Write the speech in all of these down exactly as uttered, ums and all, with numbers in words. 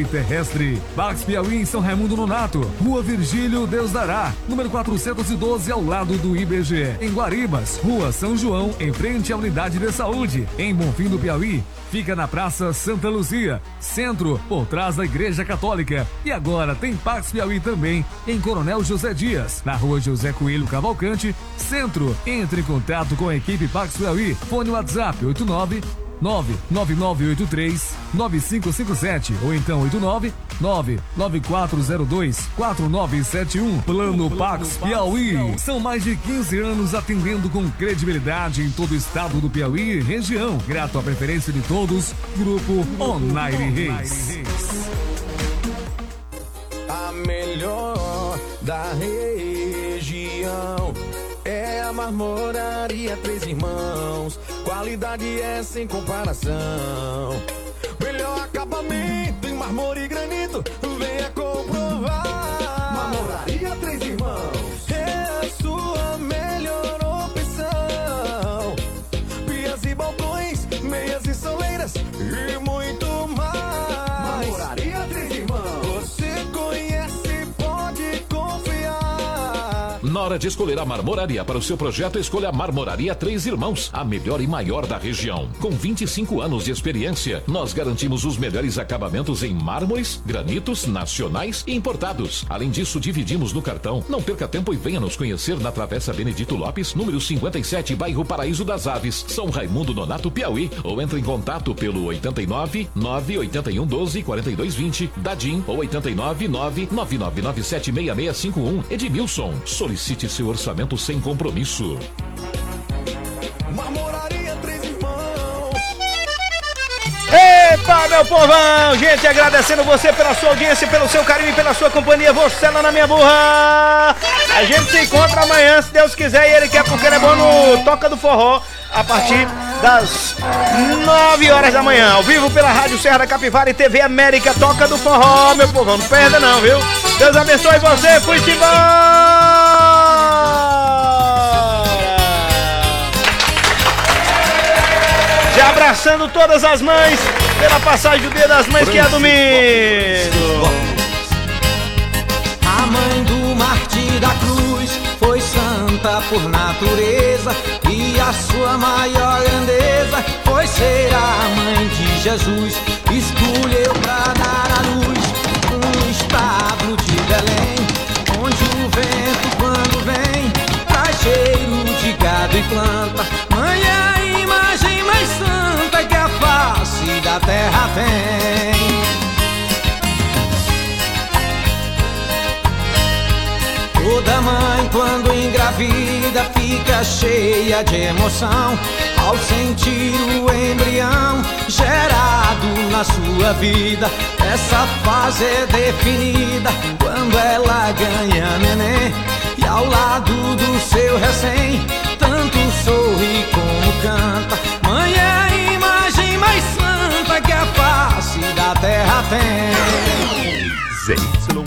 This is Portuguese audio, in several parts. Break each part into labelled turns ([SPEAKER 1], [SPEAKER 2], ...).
[SPEAKER 1] Piauí terrestre. Pax Piauí em São Raimundo Nonato, Rua Virgílio Deus Dará, número quatrocentos e doze, ao lado do I B G. Em Guaribas, Rua São João, em frente à Unidade de Saúde. Em Bonfim do Piauí, fica na Praça Santa Luzia, centro, por trás da Igreja Católica. E agora tem Pax Piauí também em Coronel José Dias, na Rua José Coelho Cavalcante, centro. Entre em contato com a equipe Pax Piauí. Fone WhatsApp oito nove nove nove nove oito três nove cinco cinco sete ou então oito nove nove nove quatro zero dois quatro nove sete um. Plano Pax Piauí. São mais de quinze anos atendendo com credibilidade em todo o estado do Piauí e região. Grato à preferência de todos, Grupo Onaire Reis.
[SPEAKER 2] A melhor da região é a Marmoraria Três Irmãos. Qualidade é sem comparação. Melhor acabamento em mármore e granito, venha comprovar. Marmoraria Três Irmãos é a sua melhor opção. Pias e balcões, meias e soleiras e muito mais. Marmoraria Três Irmãos, você conhece, pode confiar.
[SPEAKER 3] Na hora de escolher a marmoraria para o seu projeto, escolha a Marmoraria Três Irmãos, a melhor e maior da região. Com vinte e cinco anos de experiência, nós garantimos os melhores acabamentos em mármores, granitos, nacionais e importados. Além disso, dividimos no cartão. Não perca tempo e venha nos conhecer na Travessa Benedito Lopes, número cinquenta e sete, bairro Paraíso das Aves, São Raimundo Nonato, Piauí. Ou entre em contato pelo oito nove nove oito um doze quatro dois vinte, Dadim, ou oito nove nove nove nove nove sete seis seis cinco um. Edmilson, solicite seu orçamento sem compromisso.
[SPEAKER 2] Marmoraria Três Irmãos.
[SPEAKER 4] Epa, meu povão! Gente, agradecendo você pela sua audiência, pelo seu carinho e pela sua companhia. Você lá na minha burra. A gente se encontra amanhã, se Deus quiser, e Ele quer, porque Ele é bom no Toca do Forró, a partir das nove horas da manhã, ao vivo pela Rádio Serra da Capivara e T V América. Toca do Forró, meu povão, não perda não, viu? Deus abençoe você, fui-se embora! Já abraçando todas as mães pela passagem do Dia das Mães, que é domingo.
[SPEAKER 5] A mãe do Martim da Cruz foi santa por natureza, e a sua maior grandeza foi ser a mãe de Jesus. Escolheu pra dar à luz um estábulo de Belém, onde o vento, quando vem, traz cheiro de gado e planta. Mãe é a imagem mais santa que a face da terra tem. Toda mãe, quando engravida, fica cheia de emoção ao sentir o embrião gerado na sua vida. Essa fase é definida quando ela ganha neném, e ao lado do seu recém tanto sorri como canta. Mãe é a imagem mais santa que a face da terra tem.
[SPEAKER 6] Z Y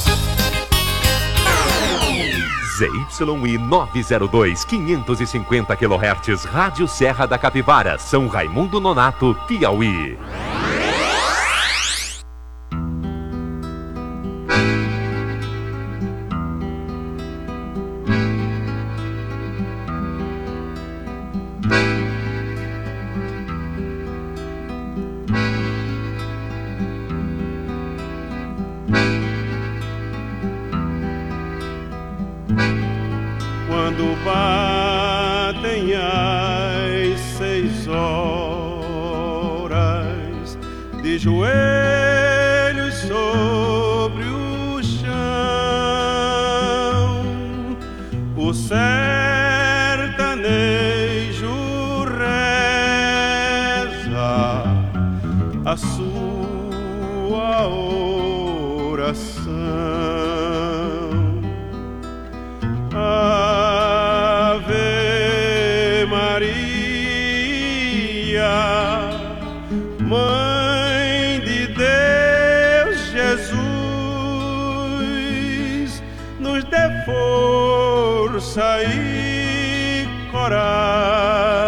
[SPEAKER 6] Z Y I nove zero dois, quinhentos e cinquenta quilohertz, Rádio Serra da Capivara, São Raimundo Nonato, Piauí.
[SPEAKER 7] Quando batem as seis horas, de joelhos sobre o chão, o sertanejo reza a sua oração. Ave Maria, Mãe de Deus Jesus, nos dê força e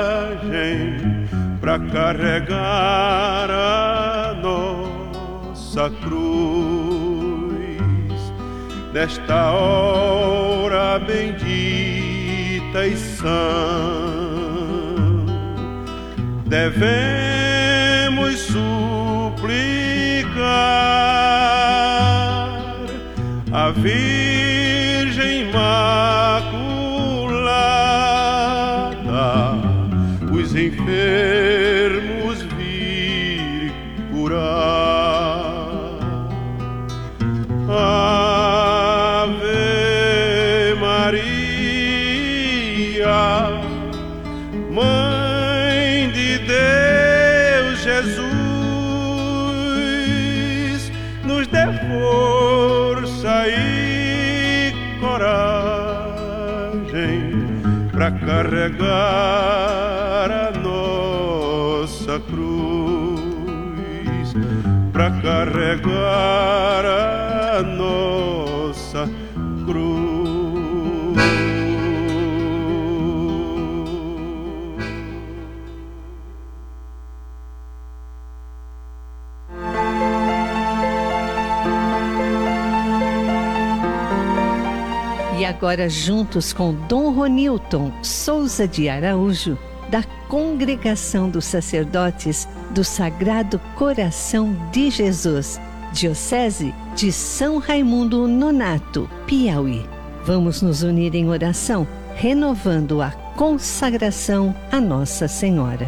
[SPEAKER 7] coragem pra carregar a nossa nossa cruz. Nesta hora bendita e sã, devemos suplicar a Virgem Imaculada, os enfermos vir curar. Ave Maria, Mãe de Deus Jesus, nos dê força e coragem para carregar a nossa cruz, para carregar a nossa cruz.
[SPEAKER 8] E agora, juntos com Dom Ronilton Souza de Araújo, da Congregação dos Sacerdotes do Sagrado Coração de Jesus, Diocese de São Raimundo Nonato, Piauí. Vamos nos unir em oração, renovando a consagração a Nossa Senhora.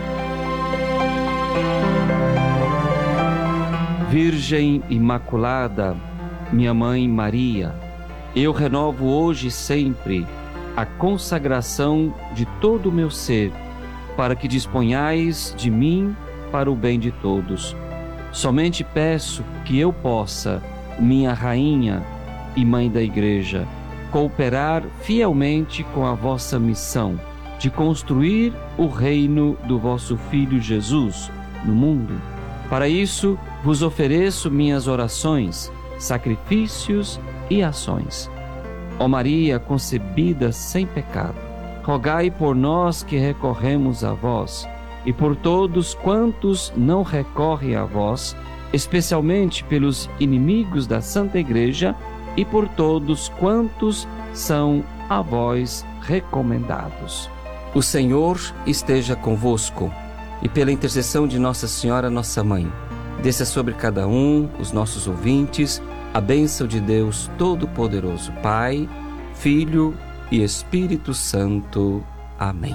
[SPEAKER 9] Virgem Imaculada, minha Mãe Maria, eu renovo hoje e sempre a consagração de todo o meu ser, para que disponhais de mim para o bem de todos. Somente peço que eu possa, minha Rainha e Mãe da Igreja, cooperar fielmente com a vossa missão de construir o reino do vosso Filho Jesus no mundo. Para isso, vos ofereço minhas orações, sacrifícios e ações. Ó Maria concebida sem pecado, rogai por nós que recorremos a vós e por todos quantos não recorrem a vós, especialmente pelos inimigos da Santa Igreja e por todos quantos são a vós recomendados. O Senhor esteja convosco e pela intercessão de Nossa Senhora, nossa Mãe, desça sobre cada um, os nossos ouvintes, a bênção de Deus Todo-Poderoso, Pai, Filho e Espírito Santo. Amém.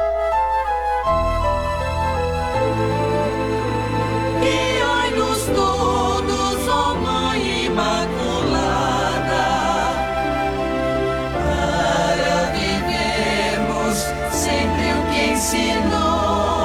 [SPEAKER 2] Guiai-nos todos, ó Mãe Imaculada, para vivermos sempre o que ensinou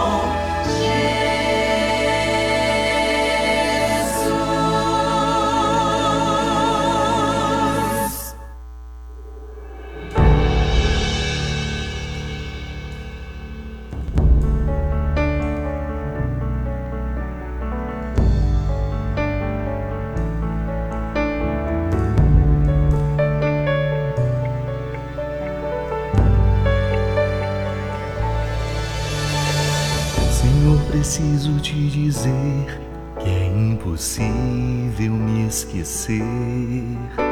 [SPEAKER 10] Preciso te dizer que é impossível me esquecer